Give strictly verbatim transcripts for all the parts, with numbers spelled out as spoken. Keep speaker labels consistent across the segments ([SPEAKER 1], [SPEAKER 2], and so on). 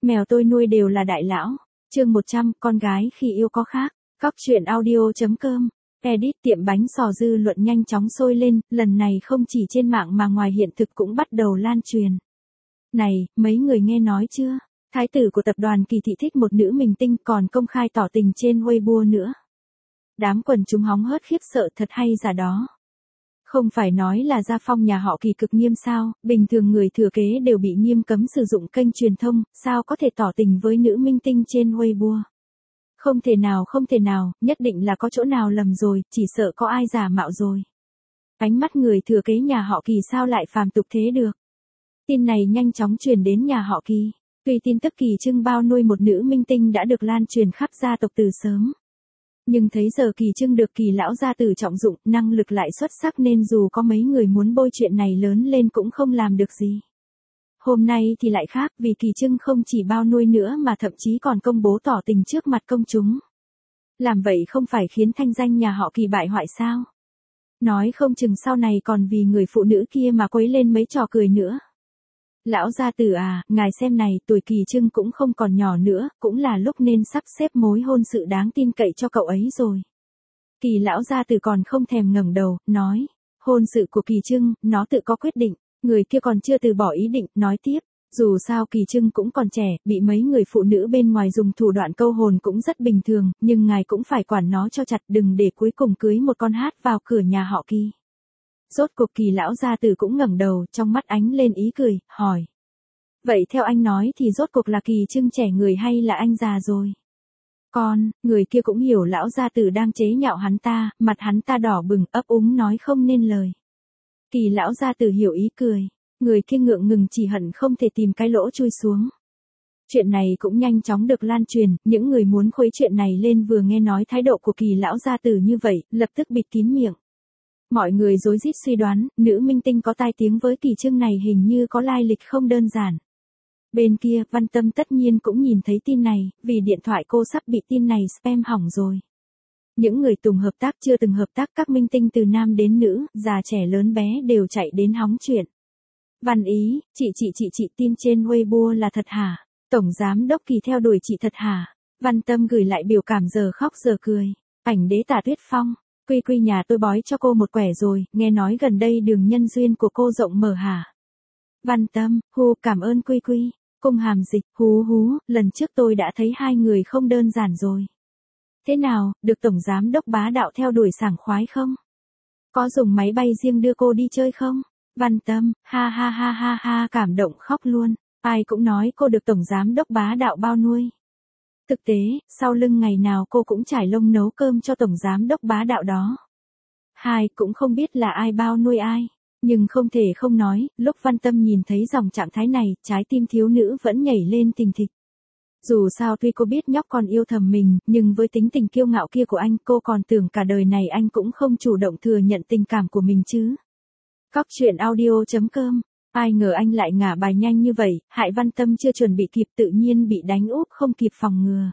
[SPEAKER 1] Mèo tôi nuôi đều là đại lão. Chương một trăm, con gái khi yêu có khác. Cóc truyện audio.com. Edit tiệm bánh xò dư luận nhanh chóng sôi lên, lần này không chỉ trên mạng mà ngoài hiện thực cũng bắt đầu lan truyền. Này, mấy người nghe nói chưa? Thái tử của tập đoàn Kỳ Thị thích một nữ minh tinh còn công khai tỏ tình trên Weibo nữa. Đám quần chúng hóng hớt khiếp sợ thật hay giả đó. Không phải nói là gia phong nhà họ Kỳ cực nghiêm sao, bình thường người thừa kế đều bị nghiêm cấm sử dụng kênh truyền thông, sao có thể tỏ tình với nữ minh tinh trên Weibo. Không thể nào không thể nào, nhất định là có chỗ nào lầm rồi, chỉ sợ có ai giả mạo rồi. Ánh mắt người thừa kế nhà họ Kỳ sao lại phàm tục thế được. Tin này nhanh chóng truyền đến nhà họ Kỳ. Tuy tin tức Kỳ Trưng bao nuôi một nữ minh tinh đã được lan truyền khắp gia tộc từ sớm. Nhưng thấy giờ Kỳ Trưng được Kỳ lão gia tử trọng dụng, năng lực lại xuất sắc nên dù có mấy người muốn bôi chuyện này lớn lên cũng không làm được gì. Hôm nay thì lại khác, vì Kỳ Trưng không chỉ bao nuôi nữa mà thậm chí còn công bố tỏ tình trước mặt công chúng. Làm vậy không phải khiến thanh danh nhà họ Kỳ bại hoại sao? Nói không chừng sau này còn vì người phụ nữ kia mà quấy lên mấy trò cười nữa. Lão gia tử à, ngài xem này, tuổi Kỳ Trưng cũng không còn nhỏ nữa, cũng là lúc nên sắp xếp mối hôn sự đáng tin cậy cho cậu ấy rồi. Kỳ lão gia tử còn không thèm ngẩng đầu, nói, hôn sự của Kỳ Trưng, nó tự có quyết định, người kia còn chưa từ bỏ ý định, nói tiếp, dù sao Kỳ Trưng cũng còn trẻ, bị mấy người phụ nữ bên ngoài dùng thủ đoạn câu hồn cũng rất bình thường, nhưng ngài cũng phải quản nó cho chặt đừng để cuối cùng cưới một con hát vào cửa nhà họ Kỳ. Rốt cuộc Kỳ lão gia tử cũng ngẩng đầu, trong mắt ánh lên ý cười, hỏi. Vậy theo anh nói thì rốt cuộc là Kỳ Trưng trẻ người hay là anh già rồi? Con, người kia cũng hiểu lão gia tử đang chế nhạo hắn ta, mặt hắn ta đỏ bừng, ấp úng nói không nên lời. Kỳ lão gia tử hiểu ý cười, người kia ngượng ngừng chỉ hận không thể tìm cái lỗ chui xuống. Chuyện này cũng nhanh chóng được lan truyền, những người muốn khuấy chuyện này lên vừa nghe nói thái độ của Kỳ lão gia tử như vậy, lập tức bịt kín miệng. Mọi người rối rít suy đoán, nữ minh tinh có tai tiếng với Kỳ Trưng này hình như có lai lịch không đơn giản. Bên kia, Văn Tâm tất nhiên cũng nhìn thấy tin này, vì điện thoại cô sắp bị tin này spam hỏng rồi. Những người từng hợp tác chưa từng hợp tác các minh tinh từ nam đến nữ, già trẻ lớn bé đều chạy đến hóng chuyện. Văn Ý, chị chị chị chị tin trên Weibo là thật hả? Tổng giám đốc Kỳ theo đuổi chị thật hả? Văn Tâm gửi lại biểu cảm giờ khóc giờ cười. Ảnh đế Tả Tuyết Phong. Quy Quy nhà tôi bói cho cô một quẻ rồi, nghe nói gần đây đường nhân duyên của cô rộng mở hả? Văn Tâm, hu cảm ơn Quy Quy. Cung Hàm Dịch, hú hú, lần trước tôi đã thấy hai người không đơn giản rồi. Thế nào, được tổng giám đốc bá đạo theo đuổi sảng khoái không? Có dùng máy bay riêng đưa cô đi chơi không? Văn Tâm, ha ha ha ha ha cảm động khóc luôn. Ai cũng nói cô được tổng giám đốc bá đạo bao nuôi. Thực tế, sau lưng ngày nào cô cũng trải lông nấu cơm cho tổng giám đốc bá đạo đó. Hai, cũng không biết là ai bao nuôi ai. Nhưng không thể không nói, lúc Văn Tâm nhìn thấy dòng trạng thái này, trái tim thiếu nữ vẫn nhảy lên thình thịch. Dù sao tuy cô biết nhóc còn yêu thầm mình, nhưng với tính tình kiêu ngạo kia của anh, cô còn tưởng cả đời này anh cũng không chủ động thừa nhận tình cảm của mình chứ. Cóc truyện audio.com. Ai ngờ anh lại ngả bài nhanh như vậy, hại Văn Tâm chưa chuẩn bị kịp tự nhiên bị đánh úp không kịp phòng ngừa.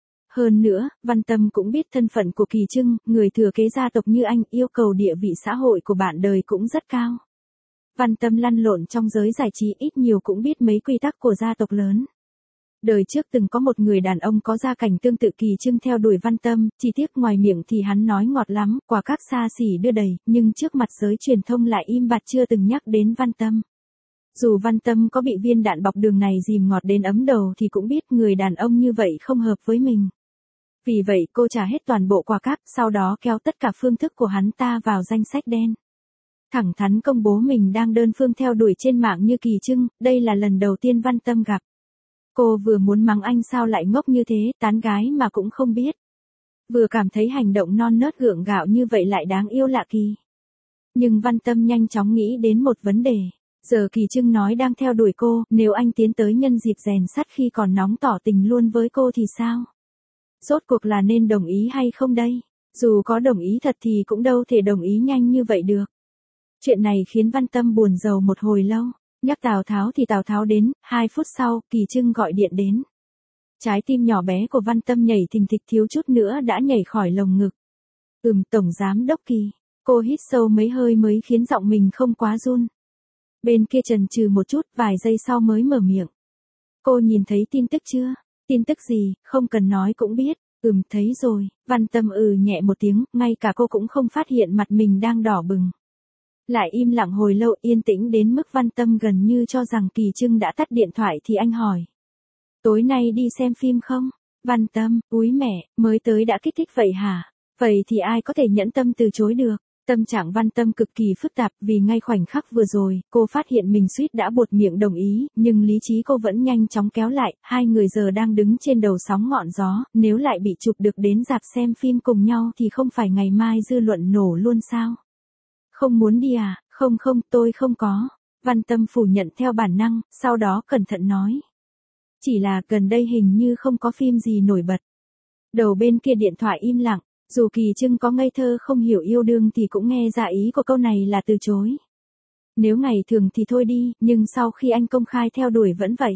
[SPEAKER 1] Hơn nữa, Văn Tâm cũng biết thân phận của Kỳ Trưng, người thừa kế gia tộc như anh, yêu cầu địa vị xã hội của bạn đời cũng rất cao. Văn Tâm lăn lộn trong giới giải trí ít nhiều cũng biết mấy quy tắc của gia tộc lớn. Đời trước từng có một người đàn ông có gia cảnh tương tự Kỳ Trưng theo đuổi Văn Tâm, chỉ tiếc ngoài miệng thì hắn nói ngọt lắm, quà các xa xỉ đưa đầy, nhưng trước mặt giới truyền thông lại im bặt chưa từng nhắc đến Văn Tâm. Dù Văn Tâm có bị viên đạn bọc đường này dìm ngọt đến ấm đầu thì cũng biết người đàn ông như vậy không hợp với mình. Vì vậy cô trả hết toàn bộ quà cáp, sau đó kéo tất cả phương thức của hắn ta vào danh sách đen. Thẳng thắn công bố mình đang đơn phương theo đuổi trên mạng như Kỳ Trưng, đây là lần đầu tiên Văn Tâm gặp. Cô vừa muốn mắng anh sao lại ngốc như thế, tán gái mà cũng không biết. Vừa cảm thấy hành động non nớt gượng gạo như vậy lại đáng yêu lạ kỳ. Nhưng Văn Tâm nhanh chóng nghĩ đến một vấn đề. Giờ Kỳ Trưng nói đang theo đuổi cô, nếu anh tiến tới nhân dịp rèn sắt khi còn nóng tỏ tình luôn với cô thì sao? Rốt cuộc là nên đồng ý hay không đây? Dù có đồng ý thật thì cũng đâu thể đồng ý nhanh như vậy được. Chuyện này khiến Văn Tâm buồn rầu một hồi lâu. Nhắc Tào Tháo thì Tào Tháo đến, hai phút sau, Kỳ Trưng gọi điện đến. Trái tim nhỏ bé của Văn Tâm nhảy thình thịch thiếu chút nữa đã nhảy khỏi lồng ngực. Ừm, tổng giám đốc Kỳ. Cô hít sâu mấy hơi mới khiến giọng mình không quá run. Bên kia chần chừ một chút, vài giây sau mới mở miệng. Cô nhìn thấy tin tức chưa? Tin tức gì, không cần nói cũng biết. Ừm, thấy rồi. Văn Tâm ừ nhẹ một tiếng, ngay cả cô cũng không phát hiện mặt mình đang đỏ bừng. Lại im lặng hồi lâu, yên tĩnh đến mức Văn Tâm gần như cho rằng Kỳ Trưng đã tắt điện thoại thì anh hỏi. Tối nay đi xem phim không? Văn Tâm, úi mẹ, mới tới đã kích thích vậy hả? Vậy thì ai có thể nhẫn tâm từ chối được? Tâm trạng Văn Tâm cực kỳ phức tạp vì ngay khoảnh khắc vừa rồi, cô phát hiện mình suýt đã buột miệng đồng ý, nhưng lý trí cô vẫn nhanh chóng kéo lại, hai người giờ đang đứng trên đầu sóng ngọn gió, nếu lại bị chụp được đến rạp xem phim cùng nhau thì không phải ngày mai dư luận nổ luôn sao? Không muốn đi à? Không không, tôi không có. Văn Tâm phủ nhận theo bản năng, sau đó cẩn thận nói. Chỉ là gần đây hình như không có phim gì nổi bật. Đầu bên kia điện thoại im lặng, dù Kỳ Trưng có ngây thơ không hiểu yêu đương thì cũng nghe ra ý của câu này là từ chối. Nếu ngày thường thì thôi đi, nhưng sau khi anh công khai theo đuổi vẫn vậy.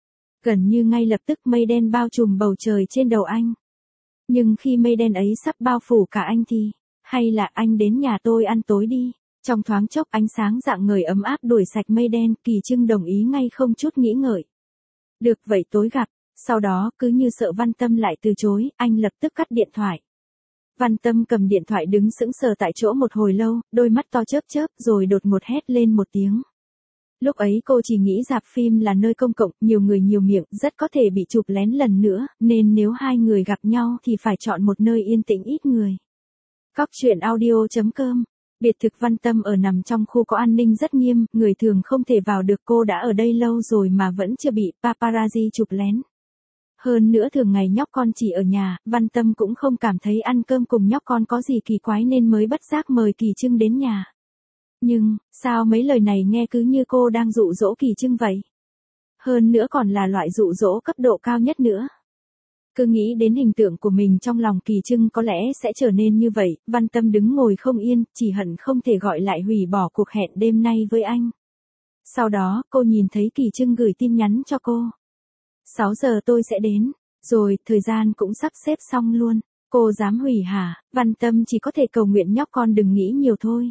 [SPEAKER 1] Gần như ngay lập tức mây đen bao trùm bầu trời trên đầu anh. Nhưng khi mây đen ấy sắp bao phủ cả anh thì, hay là anh đến nhà tôi ăn tối đi. Trong thoáng chốc ánh sáng rạng ngời ấm áp đuổi sạch mây đen, Kỳ Trưng đồng ý ngay không chút nghĩ ngợi. Được vậy tối gặp, sau đó cứ như sợ Văn Tâm lại từ chối, anh lập tức cắt điện thoại. Văn Tâm cầm điện thoại đứng sững sờ tại chỗ một hồi lâu, đôi mắt to chớp chớp rồi đột ngột hét lên một tiếng. Lúc ấy cô chỉ nghĩ rạp phim là nơi công cộng, nhiều người nhiều miệng, rất có thể bị chụp lén lần nữa, nên nếu hai người gặp nhau thì phải chọn một nơi yên tĩnh ít người. Cóc truyện audio chấm com. Biệt thực Văn Tâm ở nằm trong khu có an ninh rất nghiêm, người thường không thể vào được, cô đã ở đây lâu rồi mà vẫn chưa bị paparazzi chụp lén. Hơn nữa thường ngày nhóc con chỉ ở nhà, Văn Tâm cũng không cảm thấy ăn cơm cùng nhóc con có gì kỳ quái nên mới bất giác mời Kỳ Trưng đến nhà. Nhưng, sao mấy lời này nghe cứ như cô đang dụ dỗ Kỳ Trưng vậy? Hơn nữa còn là loại dụ dỗ cấp độ cao nhất nữa. Cứ nghĩ đến hình tượng của mình trong lòng Kỳ Trưng có lẽ sẽ trở nên như vậy, Văn Tâm đứng ngồi không yên, chỉ hận không thể gọi lại hủy bỏ cuộc hẹn đêm nay với anh. Sau đó, cô nhìn thấy Kỳ Trưng gửi tin nhắn cho cô. sáu giờ tôi sẽ đến, rồi, thời gian cũng sắp xếp xong luôn. Cô dám hủy hả? Văn Tâm chỉ có thể cầu nguyện nhóc con đừng nghĩ nhiều thôi.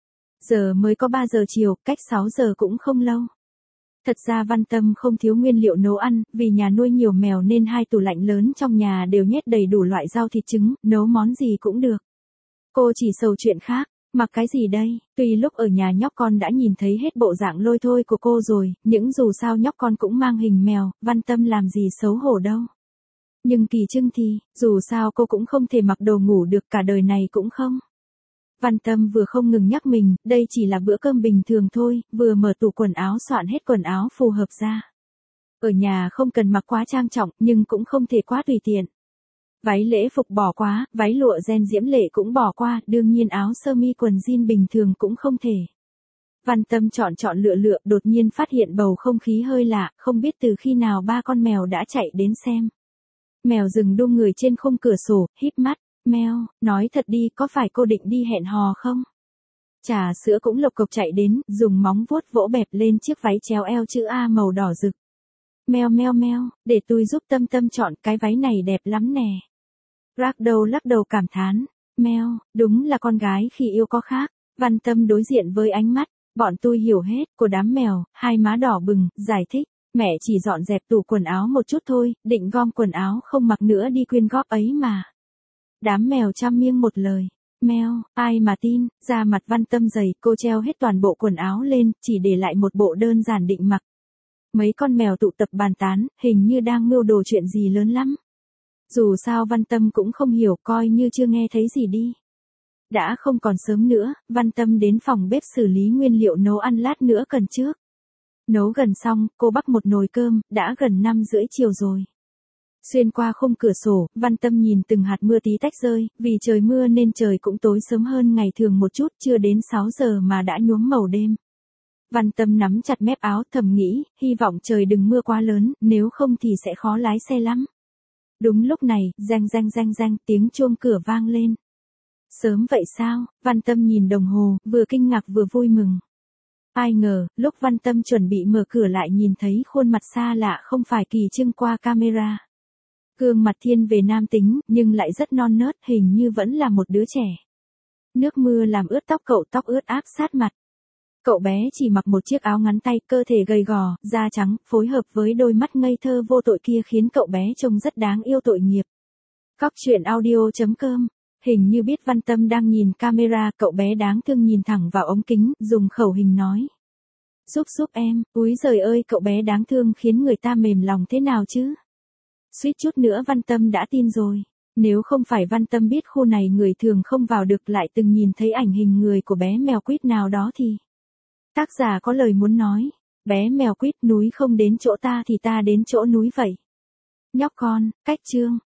[SPEAKER 1] Giờ mới có ba giờ chiều, cách sáu giờ cũng không lâu. Thật ra Văn Tâm không thiếu nguyên liệu nấu ăn, vì nhà nuôi nhiều mèo nên hai tủ lạnh lớn trong nhà đều nhét đầy đủ loại rau thịt trứng, nấu món gì cũng được. Cô chỉ sầu chuyện khác, mặc cái gì đây? Tuy lúc ở nhà nhóc con đã nhìn thấy hết bộ dạng lôi thôi của cô rồi, nhưng dù sao nhóc con cũng mang hình mèo, Văn Tâm làm gì xấu hổ đâu. Nhưng Kỳ Trưng thì, dù sao cô cũng không thể mặc đồ ngủ được, cả đời này cũng không. Văn Tâm vừa không ngừng nhắc mình, đây chỉ là bữa cơm bình thường thôi, vừa mở tủ quần áo soạn hết quần áo phù hợp ra. Ở nhà không cần mặc quá trang trọng, nhưng cũng không thể quá tùy tiện. Váy lễ phục bỏ qua, váy lụa ren diễm lệ cũng bỏ qua, đương nhiên áo sơ mi quần jean bình thường cũng không thể. Văn Tâm chọn chọn lựa lựa, đột nhiên phát hiện bầu không khí hơi lạ, không biết từ khi nào ba con mèo đã chạy đến xem. Mèo rừng đung người trên khung cửa sổ, híp mắt. Mèo, nói thật đi, có phải cô định đi hẹn hò không? Trà sữa cũng lộc cộc chạy đến, dùng móng vuốt vỗ bẹp lên chiếc váy chéo eo chữ A màu đỏ rực. Mèo mèo mèo, để tôi giúp Tâm Tâm chọn, cái váy này đẹp lắm nè. Rác đầu lắc đầu cảm thán. Mèo, đúng là con gái khi yêu có khác. Văn Tâm đối diện với ánh mắt, bọn tôi hiểu hết, của đám mèo, hai má đỏ bừng, giải thích. Mẹ chỉ dọn dẹp tủ quần áo một chút thôi, định gom quần áo không mặc nữa đi quyên góp ấy mà. Đám mèo chăm miêng một lời. Mèo, ai mà tin, da mặt Văn Tâm dày, cô treo hết toàn bộ quần áo lên, chỉ để lại một bộ đơn giản định mặc. Mấy con mèo tụ tập bàn tán, hình như đang mưu đồ chuyện gì lớn lắm. Dù sao Văn Tâm cũng không hiểu, coi như chưa nghe thấy gì đi. Đã không còn sớm nữa, Văn Tâm đến phòng bếp xử lý nguyên liệu nấu ăn lát nữa cần trước. Nấu gần xong, cô bắc một nồi cơm, đã gần năm rưỡi chiều rồi. Xuyên qua khung cửa sổ, Văn Tâm nhìn từng hạt mưa tí tách rơi, vì trời mưa nên trời cũng tối sớm hơn ngày thường một chút, chưa đến sáu giờ mà đã nhuốm màu đêm. Văn Tâm nắm chặt mép áo, thầm nghĩ, hy vọng trời đừng mưa quá lớn, nếu không thì sẽ khó lái xe lắm. Đúng lúc này, reng reng reng reng, tiếng chuông cửa vang lên. Sớm vậy sao? Văn Tâm nhìn đồng hồ, vừa kinh ngạc vừa vui mừng. Ai ngờ, lúc Văn Tâm chuẩn bị mở cửa lại nhìn thấy khuôn mặt xa lạ không phải Kỳ Trưng qua camera. Gương mặt thiên về nam tính, nhưng lại rất non nớt, hình như vẫn là một đứa trẻ. Nước mưa làm ướt tóc cậu, tóc ướt áp sát mặt. Cậu bé chỉ mặc một chiếc áo ngắn tay, cơ thể gầy gò, da trắng, phối hợp với đôi mắt ngây thơ vô tội kia khiến cậu bé trông rất đáng yêu tội nghiệp. Cóc truyện audio chấm com. Hình như biết Văn Tâm đang nhìn camera, cậu bé đáng thương nhìn thẳng vào ống kính, dùng khẩu hình nói. Giúp giúp em, úi giời ơi, cậu bé đáng thương khiến người ta mềm lòng thế nào chứ. Suýt chút nữa Văn Tâm đã tin rồi. Nếu không phải Văn Tâm biết khu này người thường không vào được, lại từng nhìn thấy ảnh hình người của bé mèo quýt nào đó thì. Tác giả có lời muốn nói. Bé mèo quýt, núi không đến chỗ ta thì ta đến chỗ núi vậy. Nhóc con, cách chương.